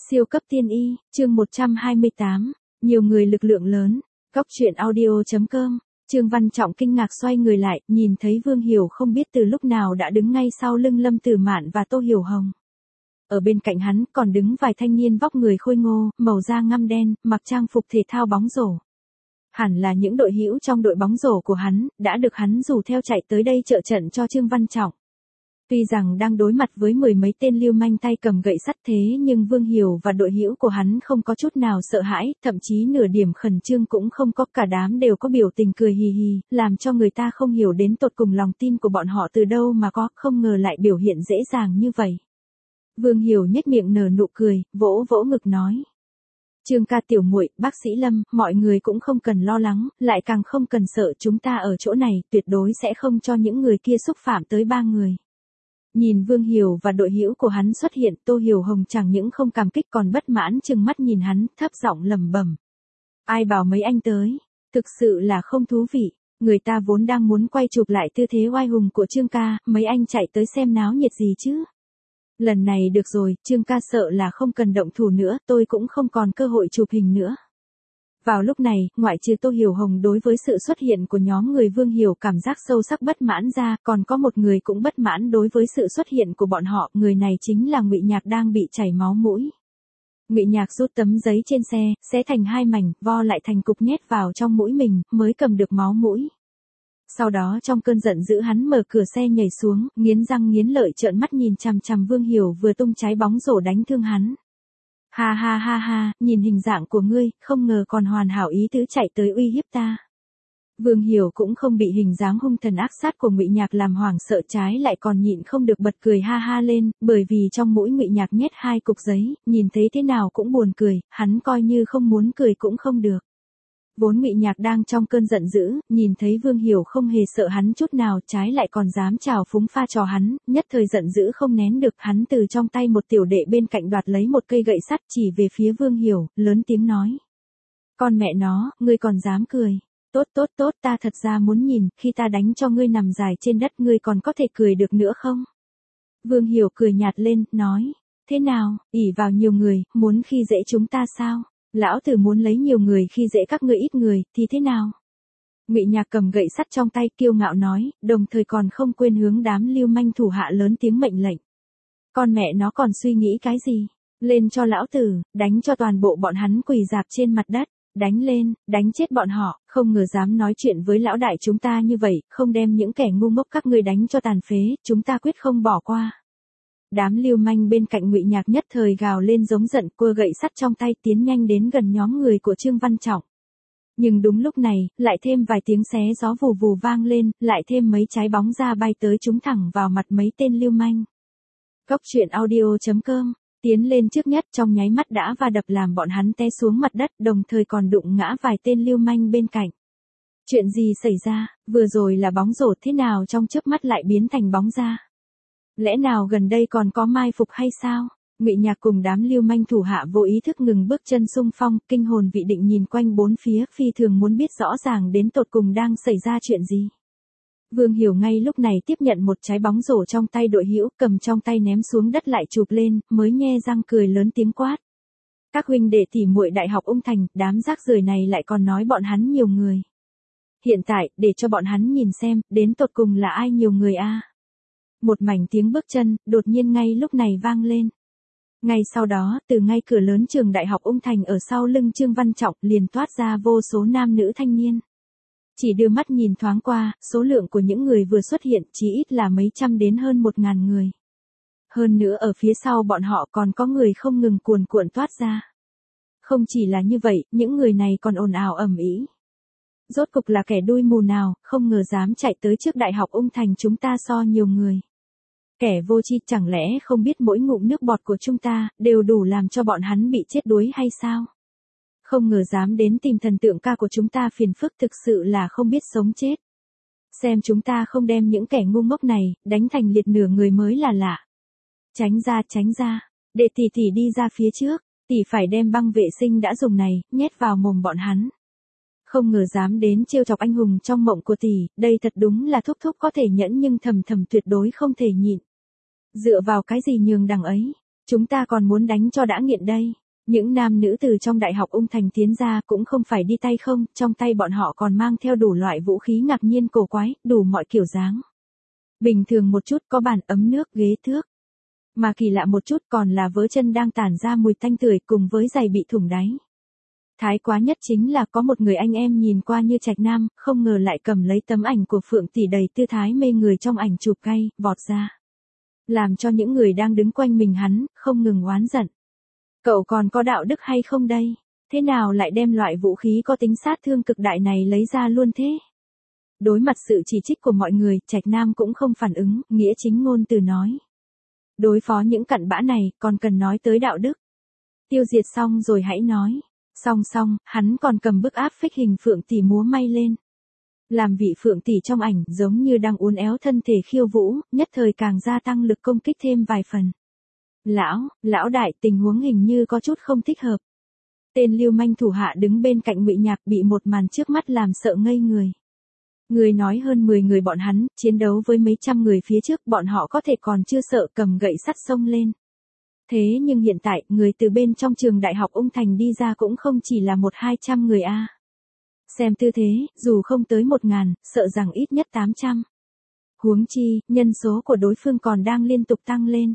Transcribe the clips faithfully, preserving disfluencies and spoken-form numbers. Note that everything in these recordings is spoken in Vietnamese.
Siêu cấp tiên y, chương một trăm hai mươi tám, nhiều người lực lượng lớn, góc truyện audio.com, Trương Văn Trọng kinh ngạc xoay người lại, nhìn thấy Vương Hiểu không biết từ lúc nào đã đứng ngay sau lưng Lâm Tử Mạn và Tô Hiểu Hồng. Ở bên cạnh hắn còn đứng vài thanh niên vóc người khôi ngô, màu da ngăm đen, mặc trang phục thể thao bóng rổ. Hẳn là những đội hữu trong đội bóng rổ của hắn, đã được hắn rủ theo chạy tới đây trợ trận cho Trương Văn Trọng. Tuy rằng đang đối mặt với mười mấy tên lưu manh tay cầm gậy sắt thế nhưng Vương Hiểu và đội hữu của hắn không có chút nào sợ hãi, thậm chí nửa điểm khẩn trương cũng không có, cả đám đều có biểu tình cười hì hì, làm cho người ta không hiểu đến tột cùng lòng tin của bọn họ từ đâu mà có, không ngờ lại biểu hiện dễ dàng như vậy. Vương Hiểu nhếch miệng nở nụ cười, vỗ vỗ ngực nói. Trương ca tiểu muội, bác sĩ Lâm, mọi người cũng không cần lo lắng, lại càng không cần sợ, chúng ta ở chỗ này tuyệt đối sẽ không cho những người kia xúc phạm tới ba người. Nhìn Vương Hiểu và đội hữu của hắn xuất hiện, Tô Hiểu Hồng chẳng những không cảm kích còn bất mãn chừng mắt nhìn hắn, thấp giọng lẩm bẩm. Ai bảo mấy anh tới, thực sự là không thú vị, người ta vốn đang muốn quay chụp lại tư thế oai hùng của Trương ca, mấy anh chạy tới xem náo nhiệt gì chứ. Lần này được rồi, Trương ca sợ là không cần động thủ nữa, tôi cũng không còn cơ hội chụp hình nữa. Vào lúc này, ngoại trừ Tô Hiểu Hồng đối với sự xuất hiện của nhóm người Vương Hiểu cảm giác sâu sắc bất mãn ra, còn có một người cũng bất mãn đối với sự xuất hiện của bọn họ, người này chính là Ngụy Nhạc đang bị chảy máu mũi. Ngụy Nhạc rút tấm giấy trên xe, xé thành hai mảnh, vo lại thành cục nhét vào trong mũi mình, mới cầm được máu mũi. Sau đó trong cơn giận dữ hắn mở cửa xe nhảy xuống, nghiến răng nghiến lợi trợn mắt nhìn chằm chằm Vương Hiểu vừa tung trái bóng rổ đánh thương hắn. Ha ha ha ha, nhìn hình dạng của ngươi, không ngờ còn hoàn hảo ý tứ chạy tới uy hiếp ta. Vương Hiểu cũng không bị hình dáng hung thần ác sát của Ngụy Nhạc làm hoảng sợ, trái lại còn nhịn không được bật cười ha ha lên, bởi vì trong mũi Ngụy Nhạc nhét hai cục giấy, nhìn thấy thế nào cũng buồn cười, hắn coi như không muốn cười cũng không được. Vốn Ngụy Nhạc đang trong cơn giận dữ, nhìn thấy Vương Hiểu không hề sợ hắn chút nào, trái lại còn dám trào phúng pha trò hắn, nhất thời giận dữ không nén được, hắn từ trong tay một tiểu đệ bên cạnh đoạt lấy một cây gậy sắt chỉ về phía Vương Hiểu, lớn tiếng nói. Con mẹ nó, ngươi còn dám cười. Tốt tốt tốt, ta thật ra muốn nhìn, khi ta đánh cho ngươi nằm dài trên đất ngươi còn có thể cười được nữa không? Vương Hiểu cười nhạt lên, nói. Thế nào, ỷ vào nhiều người, muốn khi dễ chúng ta sao? Lão tử muốn lấy nhiều người khi dễ các ngươi ít người, thì thế nào? Ngụy Nhạc cầm gậy sắt trong tay kiêu ngạo nói, đồng thời còn không quên hướng đám lưu manh thủ hạ lớn tiếng mệnh lệnh. Con mẹ nó còn suy nghĩ cái gì? Lên cho lão tử, đánh cho toàn bộ bọn hắn quỳ rạp trên mặt đất, đánh lên, đánh chết bọn họ, không ngờ dám nói chuyện với lão đại chúng ta như vậy, không đem những kẻ ngu ngốc các ngươi đánh cho tàn phế, chúng ta quyết không bỏ qua. Đám lưu manh bên cạnh Ngụy Nhạc nhất thời gào lên giống giận, cua gậy sắt trong tay tiến nhanh đến gần nhóm người của Trương Văn Trọng. Nhưng đúng lúc này, lại thêm vài tiếng xé gió vù vù vang lên, lại thêm mấy trái bóng ra bay tới trúng thẳng vào mặt mấy tên lưu manh. Góc truyện audio.com, tiến lên trước nhất trong nháy mắt đã va đập làm bọn hắn té xuống mặt đất, đồng thời còn đụng ngã vài tên lưu manh bên cạnh. Chuyện gì xảy ra, vừa rồi là bóng rổ thế nào trong chớp mắt lại biến thành bóng ra? Lẽ nào gần đây còn có mai phục hay sao? Ngụy Nhạc cùng đám lưu manh thủ hạ vô ý thức ngừng bước chân xung phong, kinh hồn vị định nhìn quanh bốn phía, phi thường muốn biết rõ ràng đến tột cùng đang xảy ra chuyện gì. Vương Hiểu ngay lúc này tiếp nhận một trái bóng rổ trong tay đội hữu, cầm trong tay ném xuống đất lại chụp lên, mới nhe răng cười lớn tiếng quát. Các huynh đệ tỉ muội Đại học Ung Thành, đám rác rưởi này lại còn nói bọn hắn nhiều người. Hiện tại, để cho bọn hắn nhìn xem, đến tột cùng là ai nhiều người a? Một mảnh tiếng bước chân, đột nhiên ngay lúc này vang lên. Ngay sau đó, từ ngay cửa lớn trường Đại học Ung Thành ở sau lưng Trương Văn Trọng liền toát ra vô số nam nữ thanh niên. Chỉ đưa mắt nhìn thoáng qua, số lượng của những người vừa xuất hiện chỉ ít là mấy trăm đến hơn một ngàn người. Hơn nữa ở phía sau bọn họ còn có người không ngừng cuồn cuộn toát ra. Không chỉ là như vậy, những người này còn ồn ào ầm ĩ. Rốt cục là kẻ đuôi mù nào, không ngờ dám chạy tới trước Đại học Ung Thành chúng ta so nhiều người. Kẻ vô tri chẳng lẽ không biết mỗi ngụm nước bọt của chúng ta, đều đủ làm cho bọn hắn bị chết đuối hay sao? Không ngờ dám đến tìm thần tượng ca của chúng ta phiền phức, thực sự là không biết sống chết. Xem chúng ta không đem những kẻ ngu ngốc này, đánh thành liệt nửa người mới là lạ. Tránh ra tránh ra, để tỷ tỷ đi ra phía trước, tỷ phải đem băng vệ sinh đã dùng này, nhét vào mồm bọn hắn. Không ngờ dám đến trêu chọc anh hùng trong mộng của tỷ, đây thật đúng là thúc thúc có thể nhẫn nhưng thầm thầm tuyệt đối không thể nhịn. Dựa vào cái gì nhường đằng ấy? Chúng ta còn muốn đánh cho đã nghiện đây. Những nam nữ từ trong Đại học Ung Thành tiến ra cũng không phải đi tay không, trong tay bọn họ còn mang theo đủ loại vũ khí ngạc nhiên cổ quái, đủ mọi kiểu dáng. Bình thường một chút có bàn ấm nước, ghế thước. Mà kỳ lạ một chút còn là vớ chân đang tản ra mùi tanh tưởi cùng với giày bị thủng đáy. Thái quá nhất chính là có một người anh em nhìn qua như trạch nam, không ngờ lại cầm lấy tấm ảnh của Phượng tỷ đầy tư thái mê người trong ảnh chụp cay, vọt ra. Làm cho những người đang đứng quanh mình hắn, không ngừng oán giận. Cậu còn có đạo đức hay không đây? Thế nào lại đem loại vũ khí có tính sát thương cực đại này lấy ra luôn thế? Đối mặt sự chỉ trích của mọi người, Trạch Nam cũng không phản ứng, nghĩa chính ngôn từ nói. Đối phó những cặn bã này, còn cần nói tới đạo đức. Tiêu diệt xong rồi hãy nói. Song song, hắn còn cầm bức áp phích hình Phượng tỷ múa may lên. Làm vị Phượng tỷ trong ảnh giống như đang uốn éo thân thể khiêu vũ, nhất thời càng gia tăng lực công kích thêm vài phần. Lão, lão đại, tình huống hình như có chút không thích hợp. Tên lưu manh thủ hạ đứng bên cạnh Ngụy Nhạc bị một màn trước mắt làm sợ ngây người. Người nói hơn mười người bọn hắn, chiến đấu với mấy trăm người phía trước bọn họ có thể còn chưa sợ cầm gậy sắt xông lên. Thế nhưng hiện tại, người từ bên trong trường Đại học Ung Thành đi ra cũng không chỉ là một hai trăm người a. Xem tư thế, dù không tới một ngàn, sợ rằng ít nhất tám trăm. Huống chi, nhân số của đối phương còn đang liên tục tăng lên.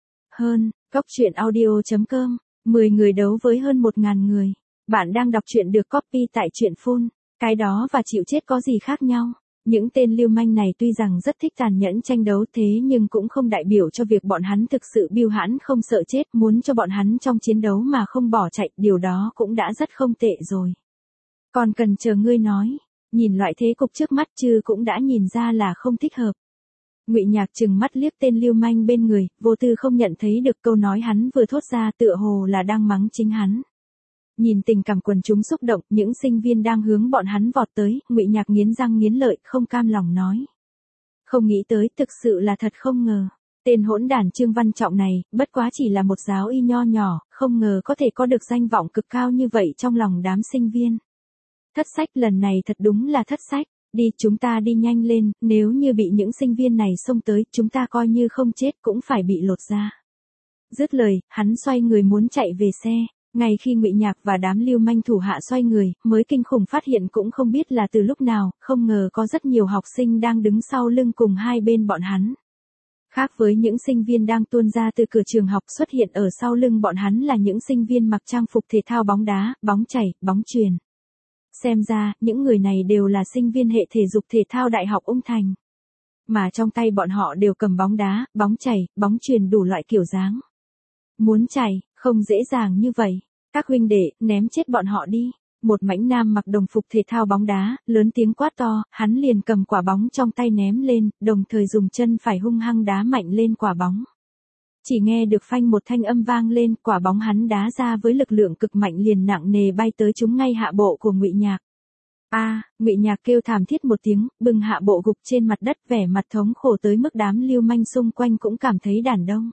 Hơn, Cóc truyện audio chấm com, mười người đấu với hơn một ngàn người. Bạn đang đọc truyện được copy tại truyện phun. Cái đó và chịu chết có gì khác nhau? Những tên lưu manh này tuy rằng rất thích tàn nhẫn tranh đấu thế nhưng cũng không đại biểu cho việc bọn hắn thực sự biêu hãn không sợ chết, muốn cho bọn hắn trong chiến đấu mà không bỏ chạy, điều đó cũng đã rất không tệ rồi. Còn cần chờ ngươi nói, nhìn loại thế cục trước mắt chứ cũng đã nhìn ra là không thích hợp. Ngụy Nhạc trừng mắt liếc tên lưu manh bên người, vô tư không nhận thấy được câu nói hắn vừa thốt ra tựa hồ là đang mắng chính hắn. Nhìn tình cảm quần chúng xúc động, những sinh viên đang hướng bọn hắn vọt tới, Ngụy Nhạc nghiến răng nghiến lợi, không cam lòng nói. Không nghĩ tới, thực sự là thật không ngờ. Tên hỗn đản Trương Văn Trọng này, bất quá chỉ là một giáo y nho nhỏ, không ngờ có thể có được danh vọng cực cao như vậy trong lòng đám sinh viên. Thất sách lần này thật đúng là thất sách, đi chúng ta đi nhanh lên, nếu như bị những sinh viên này xông tới, chúng ta coi như không chết cũng phải bị lột ra. Dứt lời, hắn xoay người muốn chạy về xe. Ngay khi Ngụy Nhạc và đám lưu manh thủ hạ xoay người, mới kinh khủng phát hiện cũng không biết là từ lúc nào, không ngờ có rất nhiều học sinh đang đứng sau lưng cùng hai bên bọn hắn. Khác với những sinh viên đang tuôn ra từ cửa trường học, xuất hiện ở sau lưng bọn hắn là những sinh viên mặc trang phục thể thao bóng đá, bóng chày, bóng chuyền. Xem ra, những người này đều là sinh viên hệ thể dục thể thao Đại học Ung Thành. Mà trong tay bọn họ đều cầm bóng đá, bóng chày, bóng chuyền đủ loại kiểu dáng. Muốn chạy, không dễ dàng như vậy. Các huynh đệ, ném chết bọn họ đi. Một mãnh nam mặc đồng phục thể thao bóng đá, lớn tiếng quát to, hắn liền cầm quả bóng trong tay ném lên, đồng thời dùng chân phải hung hăng đá mạnh lên quả bóng. Chỉ nghe được phanh một thanh âm vang lên, quả bóng hắn đá ra với lực lượng cực mạnh liền nặng nề bay tới trúng ngay hạ bộ của Ngụy Nhạc. A, à, Ngụy Nhạc kêu thảm thiết một tiếng, bưng hạ bộ gục trên mặt đất, vẻ mặt thống khổ tới mức đám lưu manh xung quanh cũng cảm thấy đản đông.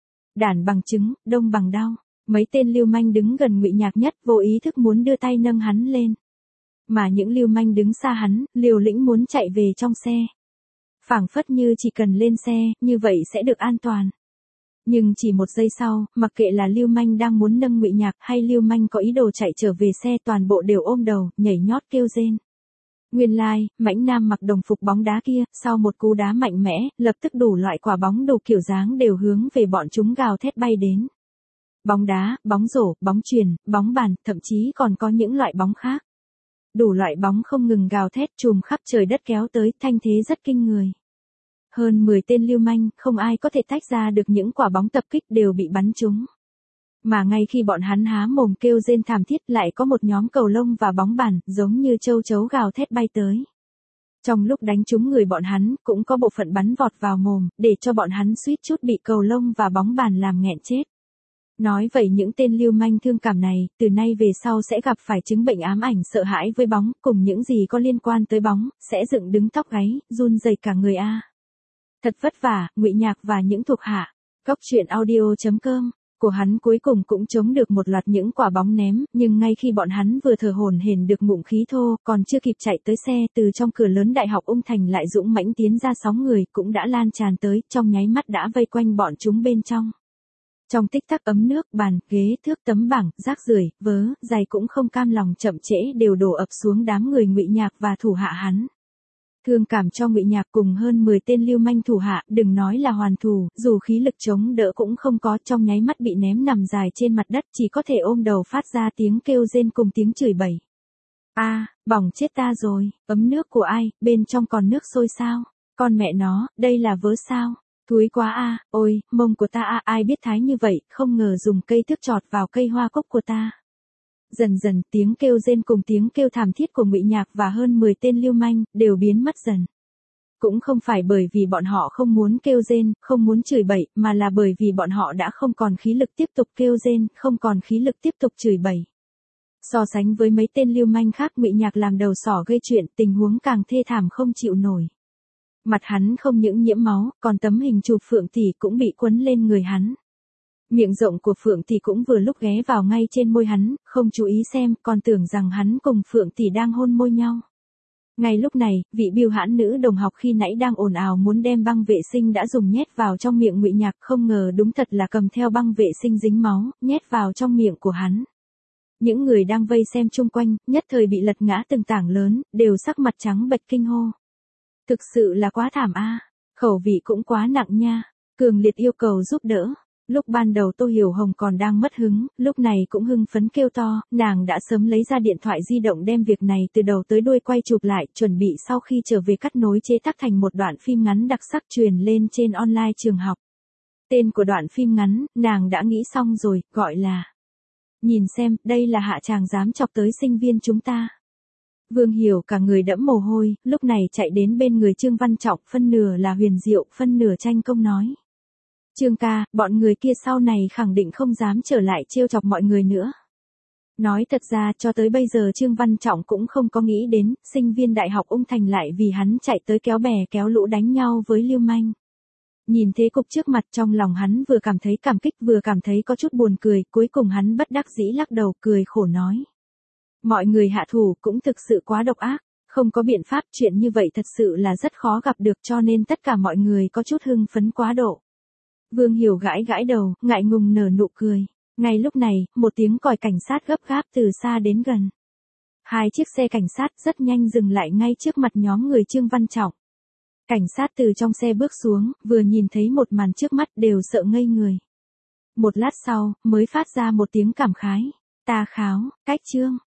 Đản bằng chứng, đông bằng đau. Mấy tên lưu manh đứng gần Ngụy Nhạc nhất vô ý thức muốn đưa tay nâng hắn lên. Mà những lưu manh đứng xa hắn, liều lĩnh muốn chạy về trong xe. Phảng phất như chỉ cần lên xe, như vậy sẽ được an toàn. Nhưng chỉ một giây sau, mặc kệ là lưu manh đang muốn nâng Ngụy Nhạc hay lưu manh có ý đồ chạy trở về xe, toàn bộ đều ôm đầu, nhảy nhót kêu rên. Nguyên lai, like, mãnh nam mặc đồng phục bóng đá kia, sau một cú đá mạnh mẽ, lập tức đủ loại quả bóng đủ kiểu dáng đều hướng về bọn chúng gào thét bay đến. Bóng đá, bóng rổ, bóng chuyền, bóng bàn, thậm chí còn có những loại bóng khác. Đủ loại bóng không ngừng gào thét trùm khắp trời đất kéo tới, thanh thế rất kinh người. Hơn mười tên lưu manh, không ai có thể tách ra được những quả bóng tập kích đều bị bắn trúng. Mà ngay khi bọn hắn há mồm kêu rên thảm thiết lại có một nhóm cầu lông và bóng bàn, giống như châu chấu gào thét bay tới. Trong lúc đánh trúng người bọn hắn, cũng có bộ phận bắn vọt vào mồm, để cho bọn hắn suýt chút bị cầu lông và bóng bàn làm nghẹn chết. Nói vậy những tên lưu manh thương cảm này, từ nay về sau sẽ gặp phải chứng bệnh ám ảnh sợ hãi với bóng, cùng những gì có liên quan tới bóng, sẽ dựng đứng tóc gáy, run rẩy cả người a. Thật vất vả, Ngụy Nhạc và những thuộc hạ. Cóc truyện audio chấm com của hắn cuối cùng cũng chống được một loạt những quả bóng ném, nhưng ngay khi bọn hắn vừa thở hổn hển được ngụm khí thô, còn chưa kịp chạy tới xe, từ trong cửa lớn Đại học Ung Thành lại dũng mãnh tiến ra sáu người, cũng đã lan tràn tới, trong nháy mắt đã vây quanh bọn chúng bên trong. Trong tích tắc ấm nước, bàn, ghế, thước, tấm bảng, rác rưởi, vớ, giày cũng không cam lòng chậm trễ đều đổ ập xuống đám người Ngụy Nhạc và thủ hạ hắn. Thương cảm cho Ngụy Nhạc cùng hơn mười tên lưu manh thủ hạ, đừng nói là hoàn thủ, dù khí lực chống đỡ cũng không có, trong nháy mắt bị ném nằm dài trên mặt đất, chỉ có thể ôm đầu phát ra tiếng kêu rên cùng tiếng chửi bậy. A, bỏng chết ta rồi, ấm nước của ai, bên trong còn nước sôi sao? Con mẹ nó, đây là vớ sao? Thúi quá a, ôi, mông của ta a, ai biết thái như vậy, không ngờ dùng cây thước chọt vào cây hoa cúc của ta. Dần dần, tiếng kêu rên cùng tiếng kêu thảm thiết của Ngụy Nhạc và hơn mười tên lưu manh đều biến mất dần. Cũng không phải bởi vì bọn họ không muốn kêu rên, không muốn chửi bậy, mà là bởi vì bọn họ đã không còn khí lực tiếp tục kêu rên, không còn khí lực tiếp tục chửi bậy. So sánh với mấy tên lưu manh khác, Ngụy Nhạc làm đầu sỏ gây chuyện, tình huống càng thê thảm không chịu nổi. Mặt hắn không những nhiễm máu, còn tấm hình chụp Phượng Tỷ cũng bị quấn lên người hắn. Miệng rộng của Phượng Tỷ cũng vừa lúc ghé vào ngay trên môi hắn, không chú ý xem, còn tưởng rằng hắn cùng Phượng Tỷ đang hôn môi nhau. Ngay lúc này, vị biêu hãn nữ đồng học khi nãy đang ồn ào muốn đem băng vệ sinh đã dùng nhét vào trong miệng Ngụy Nhạc, không ngờ đúng thật là cầm theo băng vệ sinh dính máu, nhét vào trong miệng của hắn. Những người đang vây xem chung quanh, nhất thời bị lật ngã từng tảng lớn, đều sắc mặt trắng bệch kinh hô. Thực sự là quá thảm a, khẩu vị cũng quá nặng nha. Cường liệt yêu cầu giúp đỡ. Lúc ban đầu Tô Hiểu Hồng còn đang mất hứng, lúc này cũng hưng phấn kêu to, nàng đã sớm lấy ra điện thoại di động đem việc này từ đầu tới đuôi quay chụp lại, chuẩn bị sau khi trở về cắt nối chế tác thành một đoạn phim ngắn đặc sắc truyền lên trên online trường học. Tên của đoạn phim ngắn, nàng đã nghĩ xong rồi, gọi là nhìn xem, đây là hạ tràng dám chọc tới sinh viên chúng ta. Vương Hiểu cả người đẫm mồ hôi, lúc này chạy đến bên người Trương Văn Trọng, phân nửa là huyền diệu, phân nửa tranh công nói. Trương ca, bọn người kia sau này khẳng định không dám trở lại trêu chọc mọi người nữa. Nói thật ra cho tới bây giờ Trương Văn Trọng cũng không có nghĩ đến, sinh viên đại học Ung Thành lại vì hắn chạy tới kéo bè kéo lũ đánh nhau với lưu manh. Nhìn thế cục trước mặt trong lòng hắn vừa cảm thấy cảm kích vừa cảm thấy có chút buồn cười, cuối cùng hắn bất đắc dĩ lắc đầu cười khổ nói. Mọi người hạ thủ cũng thực sự quá độc ác, không có biện pháp, chuyện như vậy thật sự là rất khó gặp được cho nên tất cả mọi người có chút hưng phấn quá độ. Vương Hiểu gãi gãi đầu, ngại ngùng nở nụ cười. Ngay lúc này, một tiếng còi cảnh sát gấp gáp từ xa đến gần. Hai chiếc xe cảnh sát rất nhanh dừng lại ngay trước mặt nhóm người Trương Văn Trọng. Cảnh sát từ trong xe bước xuống, vừa nhìn thấy một màn trước mắt đều sợ ngây người. Một lát sau, mới phát ra một tiếng cảm khái. Ta kháo, cách Trương.